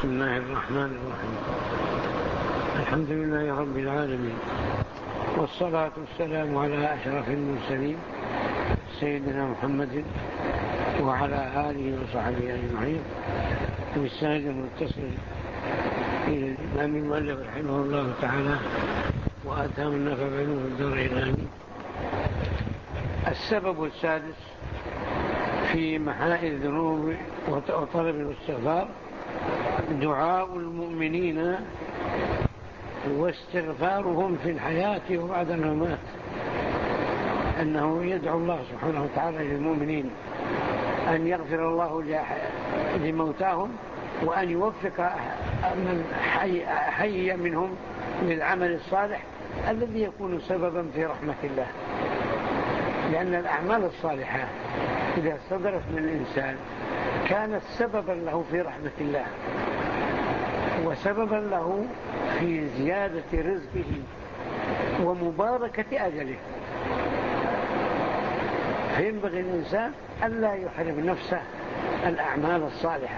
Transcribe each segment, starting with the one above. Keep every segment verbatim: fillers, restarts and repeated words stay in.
بسم الله الرحمن الرحيم. الحمد لله رب العالمين، والصلاة والسلام على أشرف المرسلين سيدنا محمد وعلى آله وصحبه أجمعين، بالسند المتصل إلى الإمام المؤلف رحمه الله تعالى وآتاه النفع بعلوم الدار الإلهي. السبب السادس في محاء الذنوب وطلب الاستغفار دعاء المؤمنين واستغفارهم في الحياة وبعد الممات، أنه يدعو الله سبحانه وتعالى للمؤمنين أن يغفر الله لموتاهم وأن يوفق من حي, حي منهم للعمل الصالح الذي يكون سببا في رحمة الله، لأن الأعمال الصالحة إذا صدرت من الإنسان كانت سببا له في رحمة الله وسببا له في زيادة رزقه ومباركة أجله. فينبغي الإنسان ألا يحرم نفسه الأعمال الصالحة،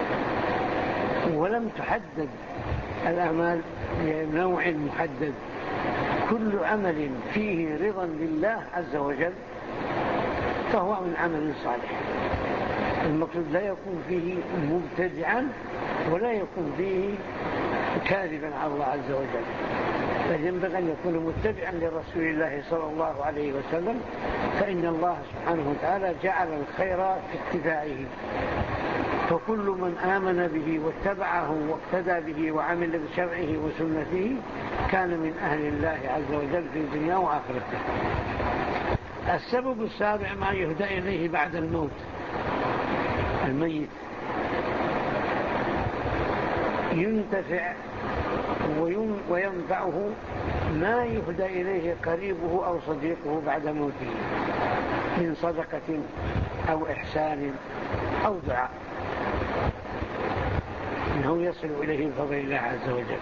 ولم تحدد الأعمال لنوع محدد، كل عمل فيه رضا لله عز وجل فهو من عمل صالح. المقصود لا يكون فيه مبتدعا ولا يكون فيه كاذبا على الله عز وجل، بل ينبغي أن يكون متبعا لرسول الله صلى الله عليه وسلم، فإن الله سبحانه وتعالى جعل الخير في اتباعه، فكل من آمن به واتبعه واقتدى به وعمل بشرعه وسنته كان من أهل الله عز وجل في الدنيا وآخرته. السبب السابع ما يهدى إليه بعد الموت. الميت ينتفع وينفعه ما يهدى إليه قريبه أو صديقه بعد موته من صدقة أو إحسان أو دعاء، إنه يصل إليه بفضل الله عز وجل.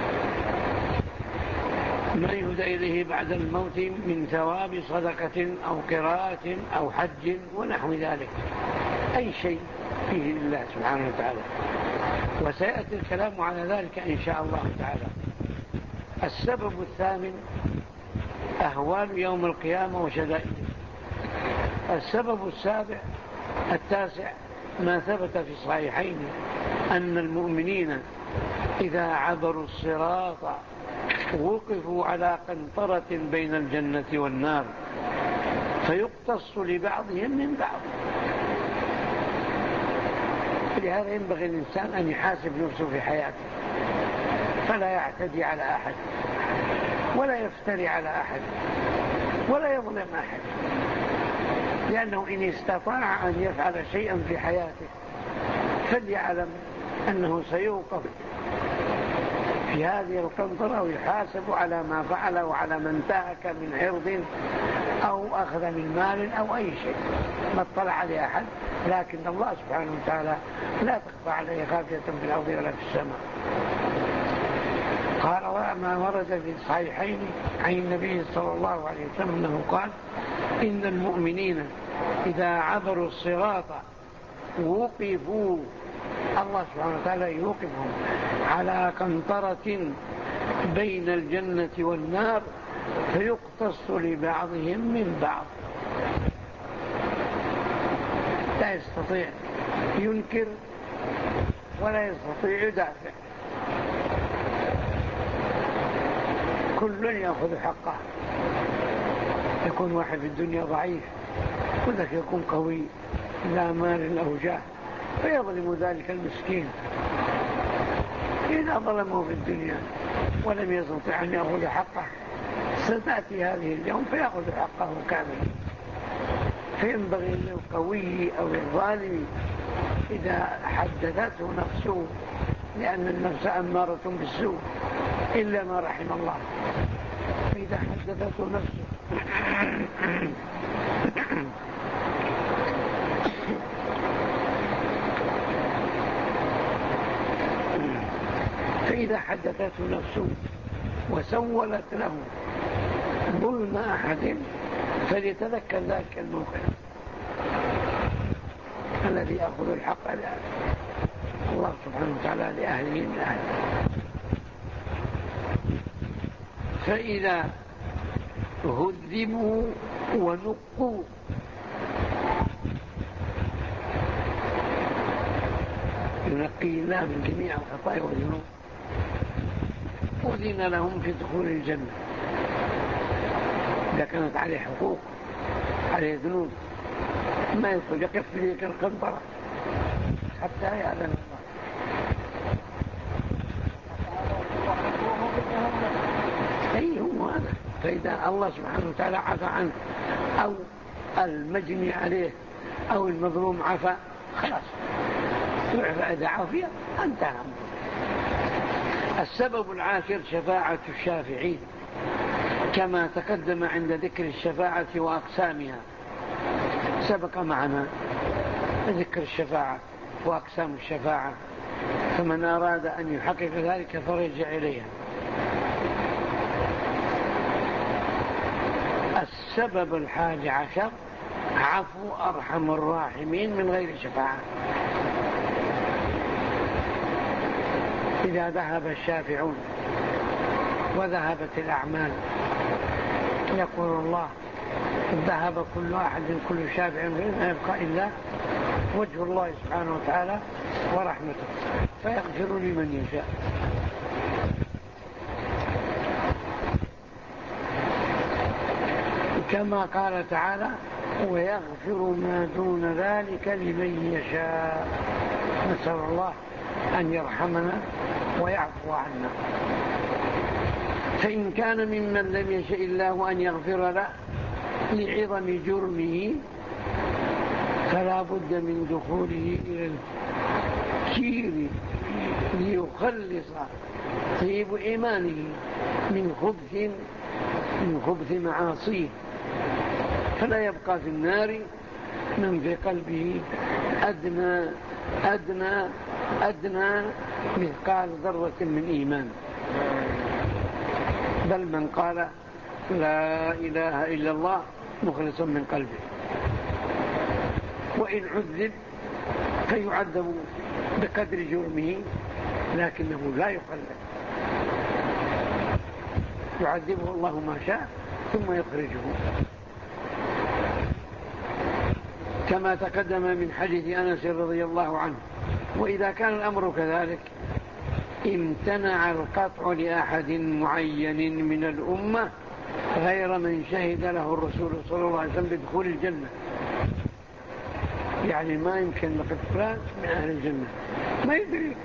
ما يهدى إليه بعد الموت من ثواب صدقة أو قراءة أو حج ونحو ذلك، أي شيء فيه لله سبحانه وتعالى، وسيأتي الكلام على ذلك إن شاء الله تعالى. السبب الثامن أهوال يوم القيامة وشدائده. السبب السابع التاسع ما ثبت في الصحيحين أن المؤمنين إذا عبروا الصراط وقفوا على قنطرة بين الجنة والنار فيقتص لبعضهم من بعض. لهذا ينبغي الإنسان أن يحاسب نفسه في حياته، فلا يعتدي على أحد ولا يفتري على أحد ولا يظلم أحد، لأنه إن استطاع أن يفعل شيئا في حياته فليعلم أنه سيوقف في هذه القنطرة ويحاسب على ما فعل وعلى من انتهك من عرض أو أخذ من مال أو أي شيء ما اطلع عليه أحد، لكن الله سبحانه وتعالى لا تخفى عليه خافية في الأرض ولا في السماء. قال ما ورد في الصحيحين عن النبي صلى الله عليه وسلم أنه قال إن المؤمنين إذا عبروا الصراط وقفوا، الله سبحانه وتعالى يوقفهم على قنطرة بين الجنة والنار فيقتص لبعضهم من بعض، لا يستطيع ينكر ولا يستطيع يدافع، كل يأخذ حقه. يكون واحد في الدنيا ضعيف وذلك يكون قوي لا مال أو جاه فيظلم ذلك المسكين إذا ظلمه في الدنيا ولم يستطع أن يأخذ حقه ستأتي هذه اليوم فيأخذ حقه كاملا. فينبغي للقوي أو الظالم إذا حدثته نفسه، لأن النفس أمارة بالسوء إلا ما رحم الله، إذا حدثته نفسه فإذا حدثته نفسه وسولت له ظلم أحد فليتذكر ذلك الموقف الذي يأخذ الحق له الله سبحانه وتعالى لأهله من أهله. فإذا هذبوا ونقوا ينقي الله من جميع الخطايا والذنوب أذن لهم في دخول الجنة. إذا كانت عليه حقوق عليه ذنوب ما يدخل يقف في ذيك القنطرة حتى يأذن الله. أي هو هذا. فإذا الله سبحانه وتعالى عفى عنه أو المجني عليه أو المظلوم عفى خلاص يعفى. إذا عافية انتهى. السبب العاشر شفاعة الشافعين كما تقدم عند ذكر الشفاعة وأقسامها. سبق معنا ذكر الشفاعة وأقسام الشفاعة، فمن أراد أن يحقق ذلك فرجع إليها. السبب الحادي عشر عفو أرحم الراحمين من غير شفاعة. إذا ذهب الشافعون وذهبت الأعمال يقول الله ذهب كل واحد كل شافع ما يبقى إلا وجه الله سبحانه وتعالى ورحمته فيغفر لمن يشاء. كما قال تعالى ويغفر ما دون ذلك لمن يشاء. نسأل الله أن يرحمنا ويعفو عنا. فإن كان ممن لم يشاء الله أن يغفر له لعظم جرمه فلا بد من دخوله إلى الكير ليخلص طيب إيمانه من خبث من خبث معاصيه، فلا يبقى في النار من في قلبه أدنى أدنى أدنى مثقال ذرة من إيمان. بل من قال لا إله إلا الله مخلصا من قلبه وإن عذب فيعذب بقدر جرمه لكنه لا يخلد، يعذبه الله ما شاء ثم يخرجه. كما تقدم من حديث أنس رضي الله عنه. وإذا كان الأمر كذلك امتنع القطع لأحد معين من الأمة غير من شهد له الرسول صلى الله عليه وسلم بدخول الجنة. يعني ما يمكن لقد فلان من أهل الجنة ما يدري،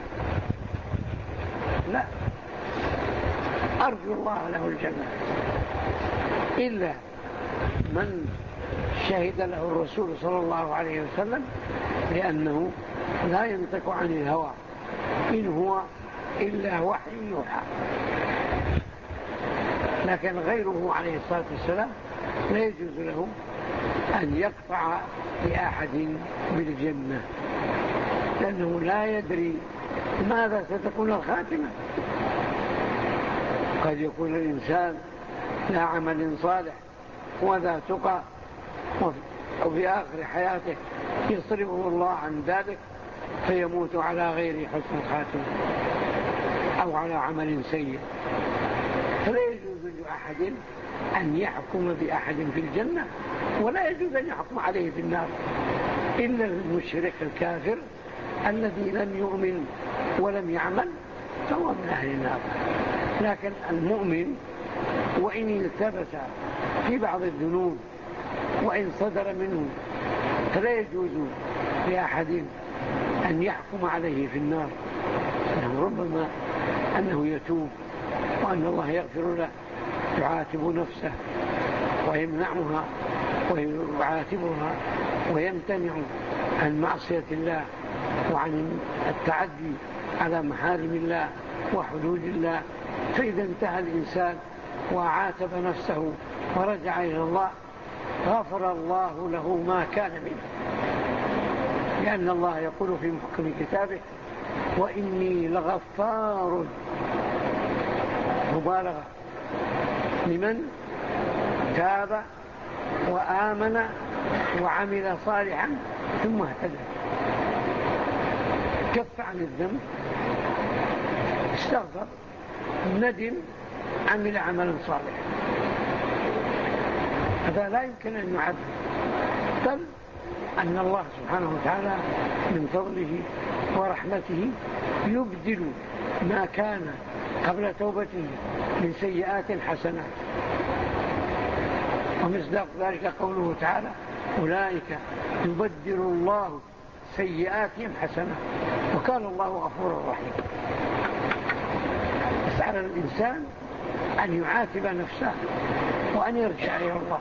لا أرجو الله له الجنة، إلا من شهد له الرسول صلى الله عليه وسلم، لأنه لا ينطق عن الهوى إن هو إلا وحي يوحى. لكن غيره عليه الصلاة والسلام لا يجوز له أن يقطع لأحد بالجنة، لأنه لا يدري ماذا ستكون الخاتمة. قد يكون الإنسان لا عمل صالح وذا تقى وفي آخر حياته يصرفه الله عن ذلك فيموت على غير حسن الخاتمة أو على عمل سيء. فلا يجوز لأحد أن يحكم بأحد في الجنة ولا يجوز أن يحكم عليه في النار إلا المشرك الكافر الذي لم يؤمن ولم يعمل فهو من أهل النار. لكن المؤمن وإن التبس في بعض الذنوب وإن صدر منه فلا يجوز لأحد أن يحكم عليه في النار، أنه ربما أنه يتوب وأن الله يغفر له، يعاتب نفسه ويمنعها ويعاتبها ويمتنع عن معصية الله وعن التعدي على محارم الله وحدود الله. فإذا انتهى الإنسان وعاتب نفسه ورجع إلى الله غفر الله له ما كان منه، لأن الله يقول في محكم كتابه وإني لغفار مبالغة لمن تاب وآمن وعمل صالحا ثم اهتدى. كف عن الذنب، استغفر، ندم، عمل عملا صالحا. هذا لا يمكن أن يعد، بل أن الله سبحانه وتعالى من فضله ورحمته يبدل ما كان قبل توبته من سيئات حسنات. ومصداق ذلك قوله تعالى: أولئك يبدل الله سيئاتهم حسنات وكان الله غفورا رحيما. بس على الإنسان أن يعاتب نفسه وأن يرجع إلى الله.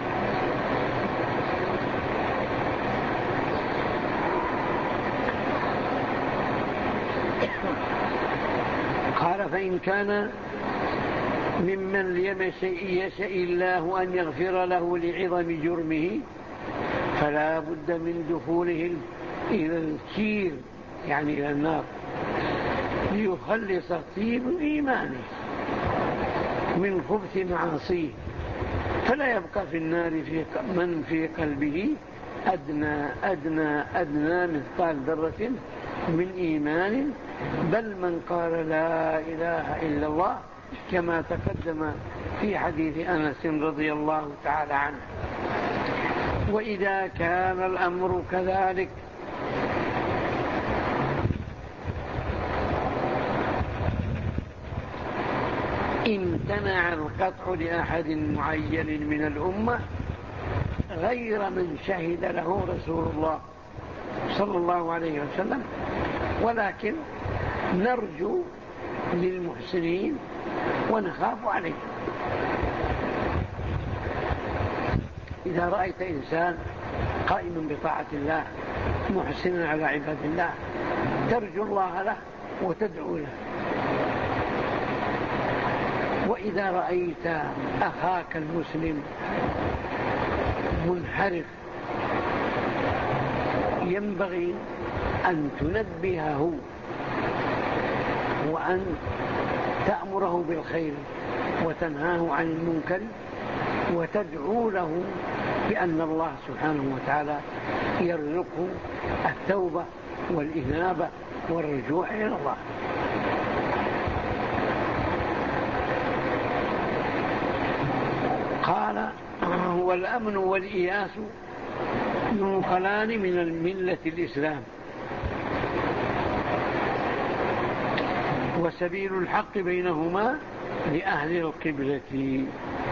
قال: فإن كان ممن يشاء الله أن يغفر له لعظم جرمه فلا بد من دخوله إلى الكير، يعني إلى النار، ليخلص طيب إيمانه من خبث معاصيه، فلا يبقى في النار في من في قلبه أدنى أدنى أدنى مثقال ذرة من إيمان، بل من قال لا إله إلا الله كما تقدم في حديث أنس رضي الله تعالى عنه. وإذا كان الأمر كذلك امتنع القطع لأحد معين من الأمة غير من شهد له رسول الله صلى الله عليه وسلم، ولكن نرجو للمحسنين ونخاف عليه. إذا رأيت إنسان قائما بطاعة الله محسنا على عباد الله ترجو الله له وتدعو له. وإذا رأيت أخاك المسلم منحرف ينبغي أن تنبهه وأن تأمره بالخير وتنهاه عن المنكر وتدعو له بأن الله سبحانه وتعالى يرزقه التوبة والإنابة والرجوع إلى الله. قال: والأمن والإياس ينقلان من الملة الإسلام، وسبيل الحق بينهما لأهل القبلة.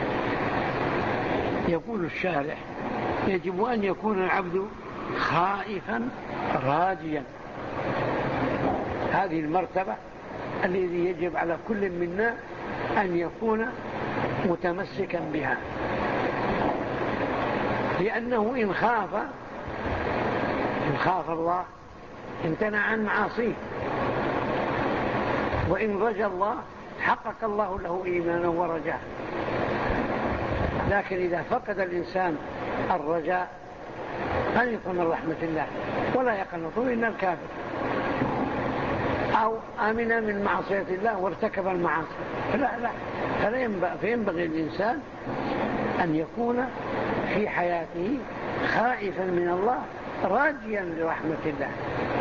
يقول الشارح: يجب أن يكون العبد خائفا راجيا. هذه المرتبة الذي يجب على كل منا أن يكون متمسكا بها، لأنه إن خاف إن خاف الله امتنع عن معاصيه، وإن رجى الله حقق الله له إيمانا ورجاء. لكن إذا فقد الإنسان الرجاء قنط من رحمة الله، ولا يقنط إلا الكافر، أو آمن من معصية الله وارتكب المعاصي، فلا لا فلا ينبغي, فينبغي الإنسان أن يكون في حياته خائفا من الله راجيا لرحمة الله،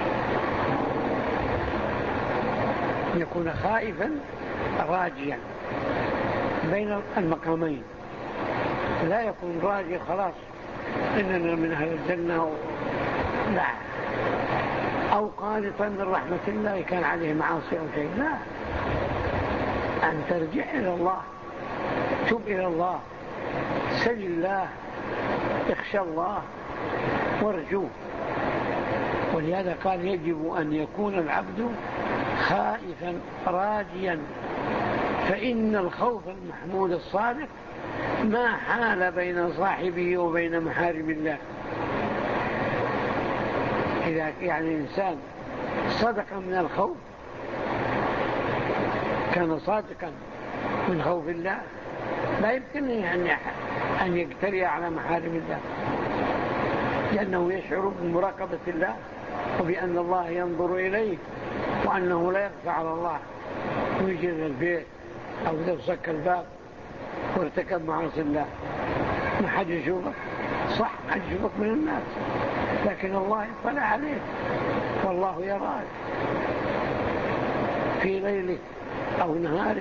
يكون خائفا راجيا بين المقامين، لا يكون راجي خلاص إننا من أهل الجنة، لا، أو قانطا من رحمة الله كان عليه معاصي أو شيء، لا، أن ترجع إلى الله، تب إلى الله، سل الله، اخشى الله وارجوه. ولهذا قال: يجب أن يكون العبد خائفا راجيا، فإن الخوف المحمود الصادق ما حال بين صاحبه وبين محارم الله. إذا يعني الإنسان صدق من الخوف، كان صادقا من خوف الله، لا يمكن أن يجتري على محارم الله، لأنه يشعر بمراقبة الله وبأن الله ينظر إليه، وأنه لا يخفى على الله ويجي البيت أو يفسك الباب وارتكب معاصي الله. ما حد يشوفك، صح، ما حد يشوفك من الناس، لكن الله يطلع عليك، والله يراك في ليلك أو نهارك،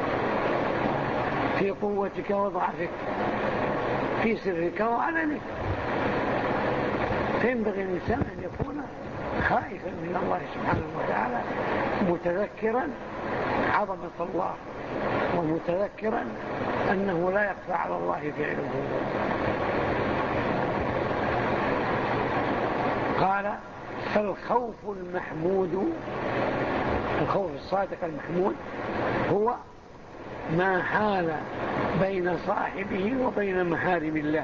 في قوتك وضعفك، في سرك وعلنك. فينبغي الإنسان أن يكون خائفا من الله سبحانه وتعالى، متذكرا عظمة الله، ومتذكرا أنه لا يخفى على الله فعله. قال: فالخوف المحمود، الخوف الصادق المحمود هو ما حال بين صاحبه وبين محارم الله.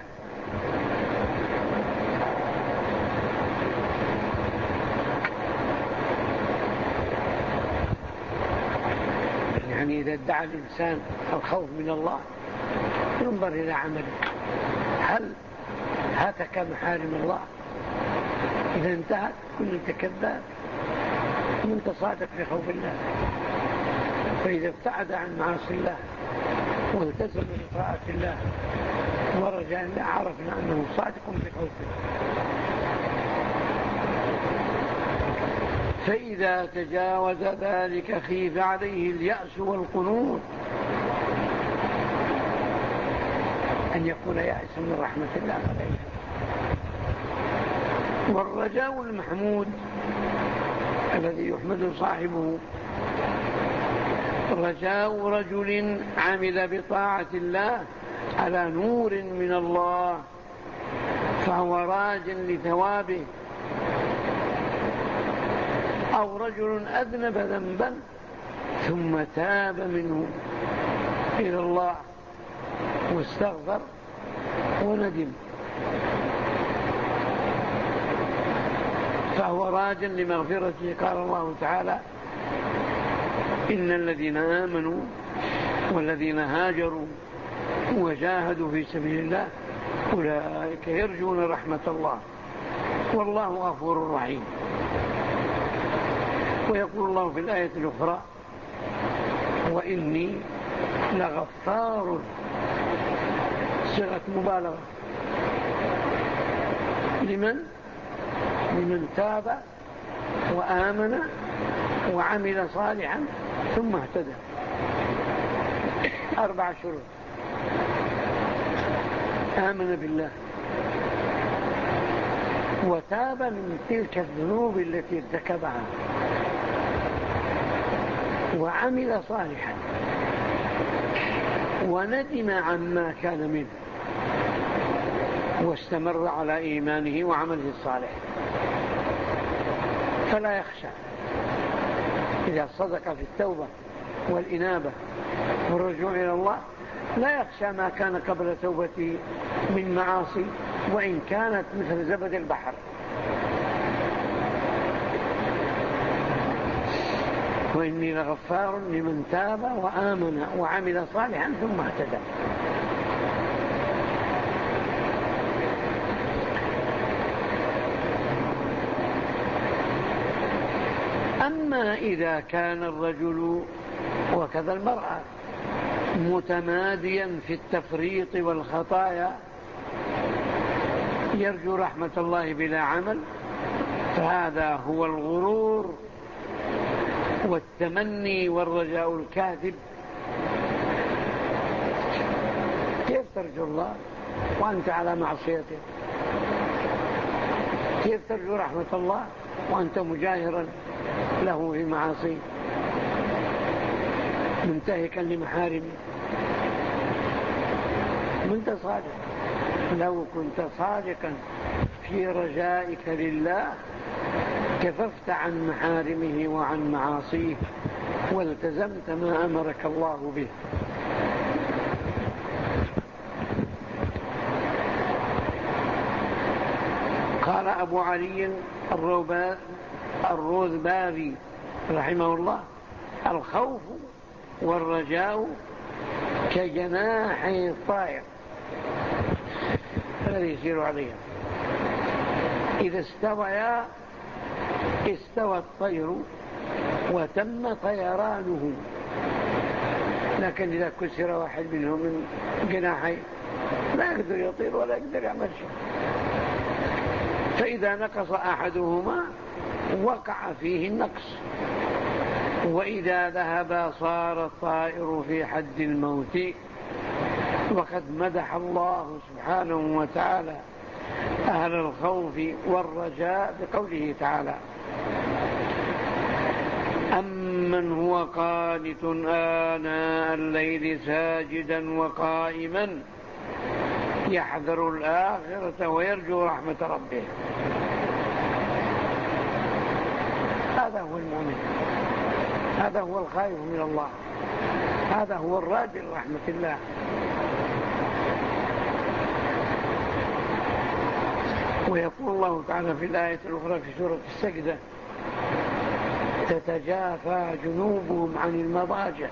يعني إذا ادعى الإنسان الخوف من الله ينظر إلى عمله، هل هاتك محارم الله؟ إذا انتهت كنت كذاب، كنت صادق في خوف الله. فإذا ابتعد عن معاصي الله والتزم بطاعة الله ورجع الله عرفنا أنه صادق في خوفه. فإذا تجاوز ذلك خيف عليه اليأس والقنوط، أن يكون يأس من رحمة الله عليه. والرجاء المحمود الذي يحمد صاحبه رجاء رجل عمل بطاعة الله على نور من الله فهو راج لثوابه، أو رجل أذنب ذنبا ثم تاب منه إلى الله واستغفر وندم فهو راج لمغفرته. قال الله تعالى: إن الذين آمنوا والذين هاجروا وجاهدوا في سبيل الله أولئك يرجون رحمة الله والله غفور رحيم. ويقول الله في الآية الأخرى: وإني لغفار، صيغة مبالغة. لمن؟ لمن تاب وآمن وعمل صالحا ثم اهتدى. أربع شروط: آمن بالله، وتاب من تلك الذنوب التي ارتكبها، وعمل صالحا، وندم عما كان منه، واستمر على إيمانه وعمله الصالح. فلا يخشى إذا صدق في التوبة والإنابة والرجوع إلى الله، لا يخشى ما كان قبل توبته من معاصي وإن كانت مثل زبد البحر. وإني لغفار لمن تاب وآمن وعمل صالحا ثم اهتدى. أما إذا كان الرجل وكذا المرأة متماديا في التفريط والخطايا يرجو رحمة الله بلا عمل، فهذا هو الغرور والتمني والرجاء الكاذب. كيف ترجو الله وأنت على معصيته؟ كيف ترجو رحمة الله وأنت مجاهرا له في معاصيه منتهكا لمحارمه؟ كنت صادق. لو كنت صادقا في رجائك لله كففت عن محارمه وعن معاصيه والتزمت ما أمرك الله به. قال أبو علي الروذباري رحمه الله: الخوف والرجاء كجناحي الطائر الذي يسير عليها، إذا استويا استوى الطير وتم طيرانه، لكن إذا كسر واحد منهم من جناحي لا يقدر يطير ولا يقدر يعمل شيء. فإذا نقص أحدهما وقع فيه النقص، وإذا ذهب صار الطائر في حد الموت. وقد مدح الله سبحانه وتعالى أهل الخوف والرجاء بقوله تعالى: أمن هو قانت آناء الليل ساجدا وقائما يحذر الآخرة ويرجو رحمة ربه. هذا هو المؤمن، هذا هو الخائف من الله، هذا هو الراجي لرحمة الله. ويقول الله تعالى في الآية الأخرى في سورة السجدة: تتجافى جنوبهم عن المضاجع.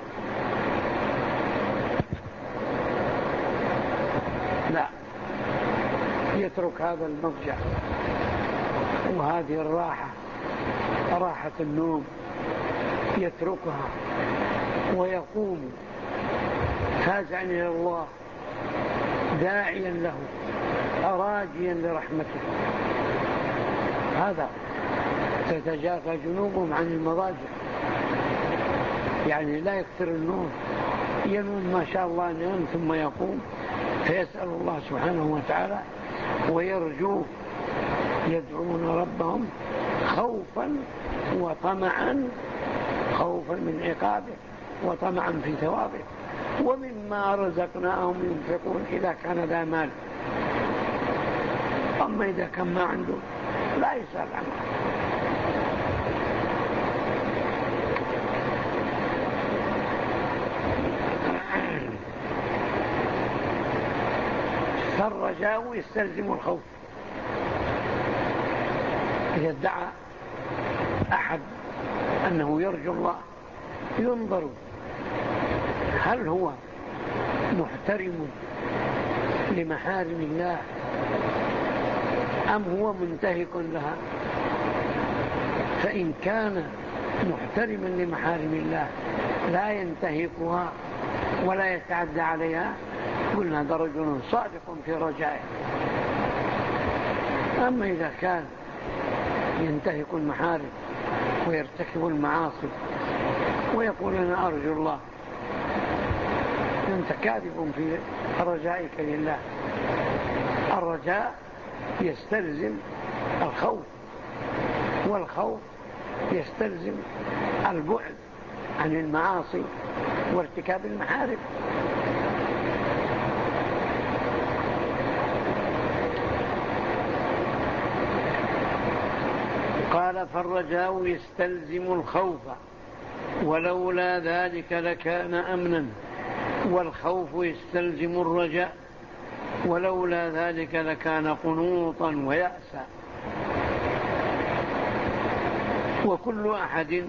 لا، يترك هذا المضجع وهذه الراحة، راحة النوم، يتركها ويقوم فازعا إلى الله داعيا له راجيا لرحمته. هذا تتجافى جنوبهم عن المضاجع، يعني لا يكثر النوم، ينوم ما شاء الله ينام ثم يقوم فيسأل الله سبحانه وتعالى ويرجوه، يدعون ربهم خوفا وطمعا، خوفا من عقابه وطمعا في ثوابه، ومما رزقناهم ينفقون إذا كان ذا مال. أما إذا كان ما عنده لا يسأل عنه. فالرجاء يستلزم الخوف. إذا ادعى أحد أنه يرجو الله ينظر هل هو محترم لمحارم الله أم هو منتهك لها. فإن كان محترما لمحارم الله لا ينتهكها ولا يتعدى عليها قلنا هذا رجل صادق في رجائه. أما إذا كان ينتهك المحارم ويرتكب المعاصي ويقول أنا أرجو الله، أنت كاذب في رجائك لله. الرجاء يستلزم الخوف، والخوف يستلزم البعد عن المعاصي وارتكاب المحارم. قال: فالرجاء يستلزم الخوف ولولا ذلك لكان أمنا، والخوف يستلزم الرجاء ولولا ذلك لكان قنوطا ويأسا. وكل أحد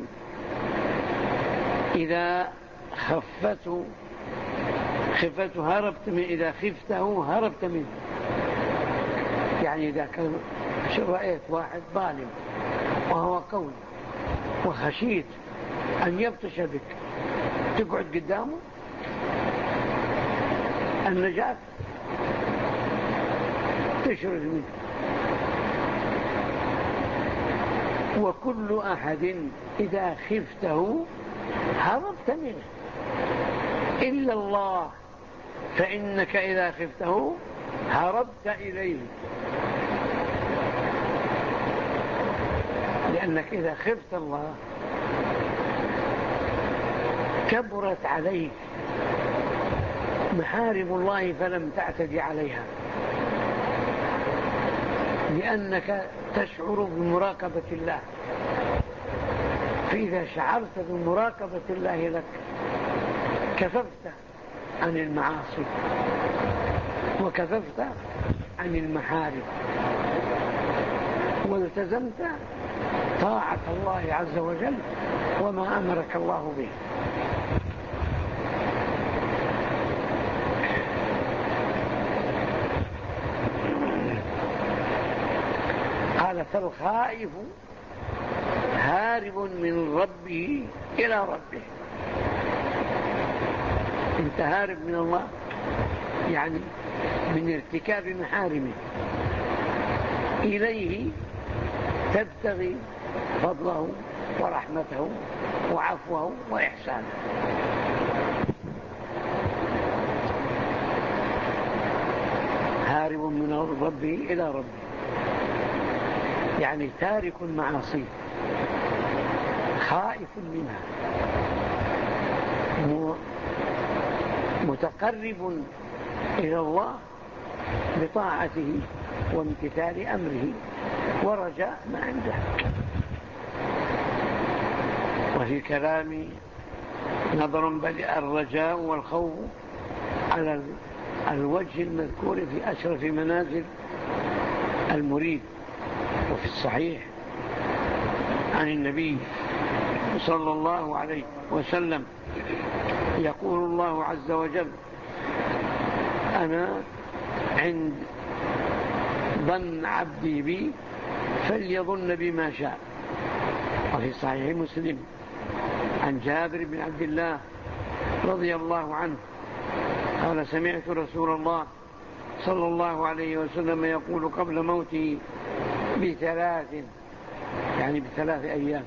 إذا خفته خفته هربت من إذا خفته هربت منه. يعني إذا كان رأيت واحد ظالم وهو قوي وخشيت أن يبطش بك تقعد قدامه، النجاة تشرد منه. وكل أحد إذا خفته هربت منه إلا الله، فإنك إذا خفته هربت إليه. لأنك إذا خفت الله كبرت عليك محارم الله فلم تعتدي عليها، لأنك تشعر بمراقبة الله. فإذا شعرت بمراقبة الله لك كففت عن المعاصي وكففت عن المحارم والتزمت طاعة الله عز وجل وما أمرك الله به. قال: فالخائف هارب من ربه إلى ربه. انت هارب من الله يعني من ارتكاب محارمه إليه تبتغي فضله ورحمته وعفوه وإحسانه. هارب من ربه إلى ربه، يعني تارك معاصيه خائف منها، متقرب إلى الله بطاعته وامتثال أمره ورجاء ما عنده. وفي كلامي نظر بدأ الرجاء والخوف على الوجه المذكور في أشرف منازل المريد. وفي الصحيح عن النبي صلى الله عليه وسلم يقول الله عز وجل: أنا عند ظن عبدي بي فليظن بما شاء. وفي صحيح مسلم عن جابر بن عبد الله رضي الله عنه قال: سمعت رسول الله صلى الله عليه وسلم يقول قبل موته بثلاث، يعني بثلاث أيام: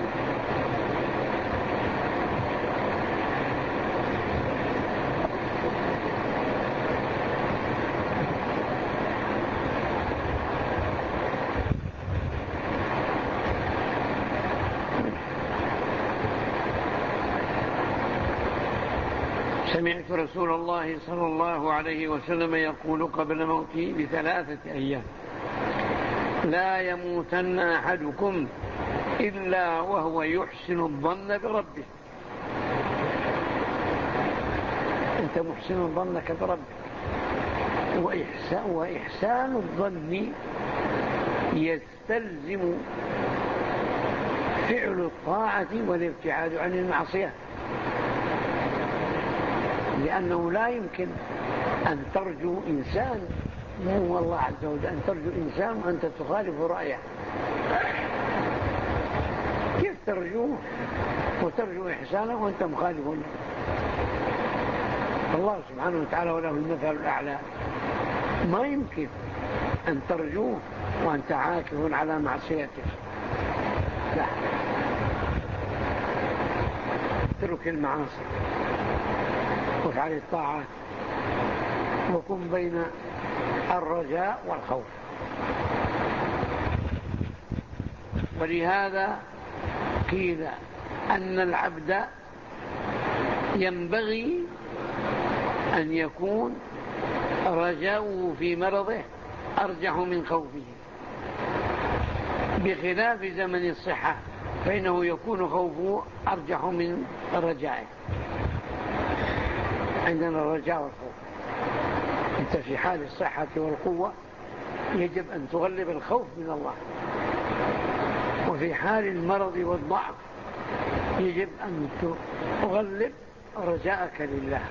سمعت رسول الله صلى الله عليه وسلم يقول قبل موته بثلاثة أيام: لا يموتن أحدكم إلا وهو يحسن الظن بربه. أنت محسن ظنك بربك، وإحسان, وإحسان الظن يستلزم فعل الطاعة والابتعاد عن المعصية، لأنه لا يمكن أن ترجو إنسان مو الله عز وجل، أن ترجو إنسان وأنت تخالف رأيه. كيف ترجوه وترجو إحسانه وأنت مخالف له؟ الله سبحانه وتعالى وله المثل الأعلى، ما يمكن أن ترجوه وأنت عاكف على معصيته. لا، اترك المعاصي وافعل الطاعات وكن بين الرجاء والخوف. ولهذا قيل أن العبد ينبغي أن يكون رجاؤه في مرضه أرجح من خوفه، بخلاف زمن الصحة فإنه يكون خوفه أرجح من رجائه. عندنا الرجاء والخوف. أنت في حال الصحة والقوة يجب أن تغلب الخوف من الله، وفي حال المرض والضعف يجب أن تغلب رجاءك لله،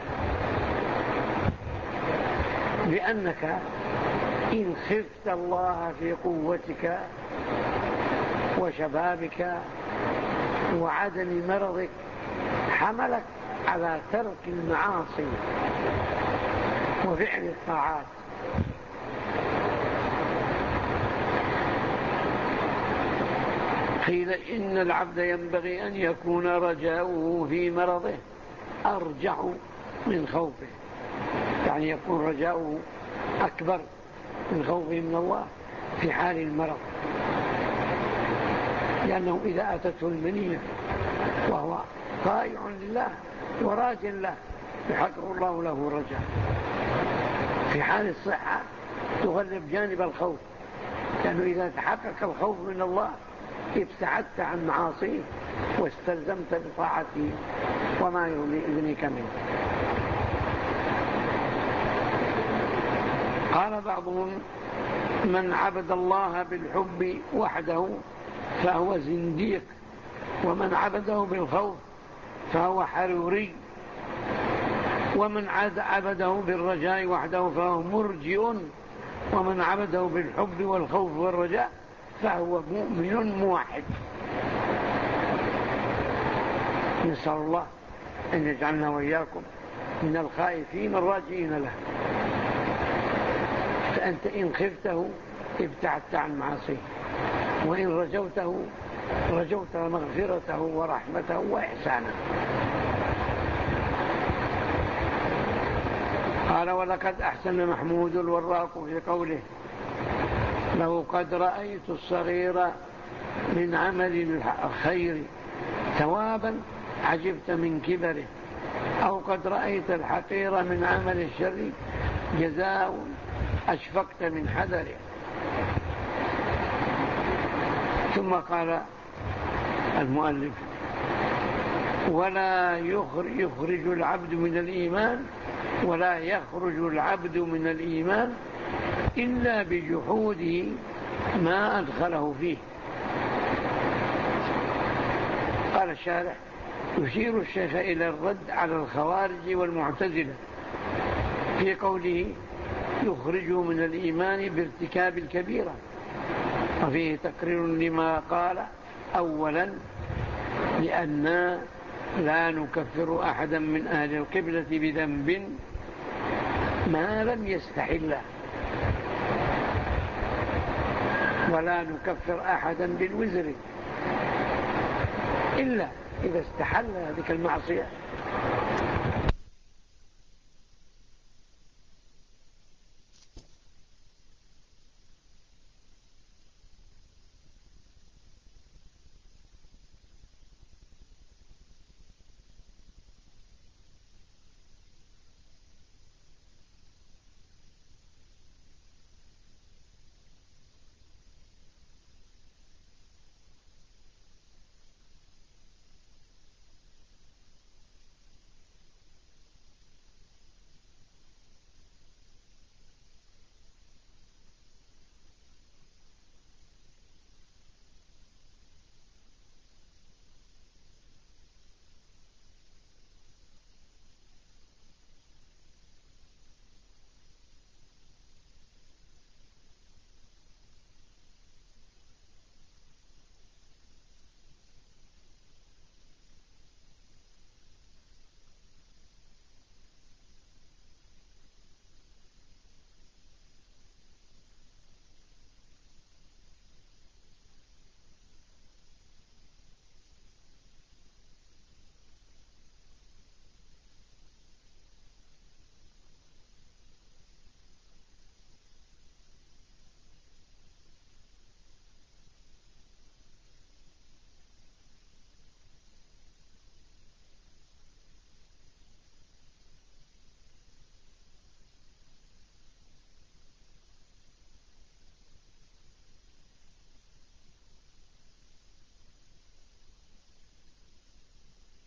لأنك إن خفت الله في قوتك وشبابك وعدم مرضك حملك على ترك المعاصي وفعل الطاعات. قيل إن العبد ينبغي أن يكون رجاؤه في مرضه أرجح من خوفه، يعني يكون رجاؤه أكبر من خوفه من الله في حال المرض، لأنه إذا أتته المنية وهو طائع لله وراج له يحقق الله له رجاء. في حال الصحة تغلب جانب الخوف، لأنه إذا تحقق الخوف من الله ابتعدت عن معاصيه واستلزمت بطاعته وما يغنيك منه. قال بعضهم: من عبد الله بالحب وحده فهو زنديق، ومن عبده بالخوف فهو حروري، ومن عبده بالرجاء وحده فهو مرجئ، ومن عبده بالحب والخوف والرجاء فهو مؤمن موحد. نسأل الله أن يجعلنا وإياكم من الخائفين الراجئين له. فأنت إن خفته ابتعدت عن معاصيه، وإن رجوته رجوت مغفرته ورحمته وإحسانه. قال: ولقد أحسن محمود الوراق في قوله: لو قد رأيت الصغير من عمل الخير ثوابا عجبت من كبره، أو قد رأيت الحقير من عمل الشر جزاء أشفقت من حذره. ثم قال المؤلف: ولا يخرج العبد من الإيمان ولا يخرج العبد من الإيمان إلا بجحوده ما أدخله فيه. قال الشارح: يشير الشيخ إلى الرد على الخوارج والمعتزلة في قوله: يخرج من الإيمان بارتكاب الكبيرة، وفيه تقرير لما قال: أولا لأننا لا نكفر أحدا من أهل القبلة بذنب ما لم يستحله، ولا نكفر أحدا بالوزر إلا إذا استحل هذه المعصية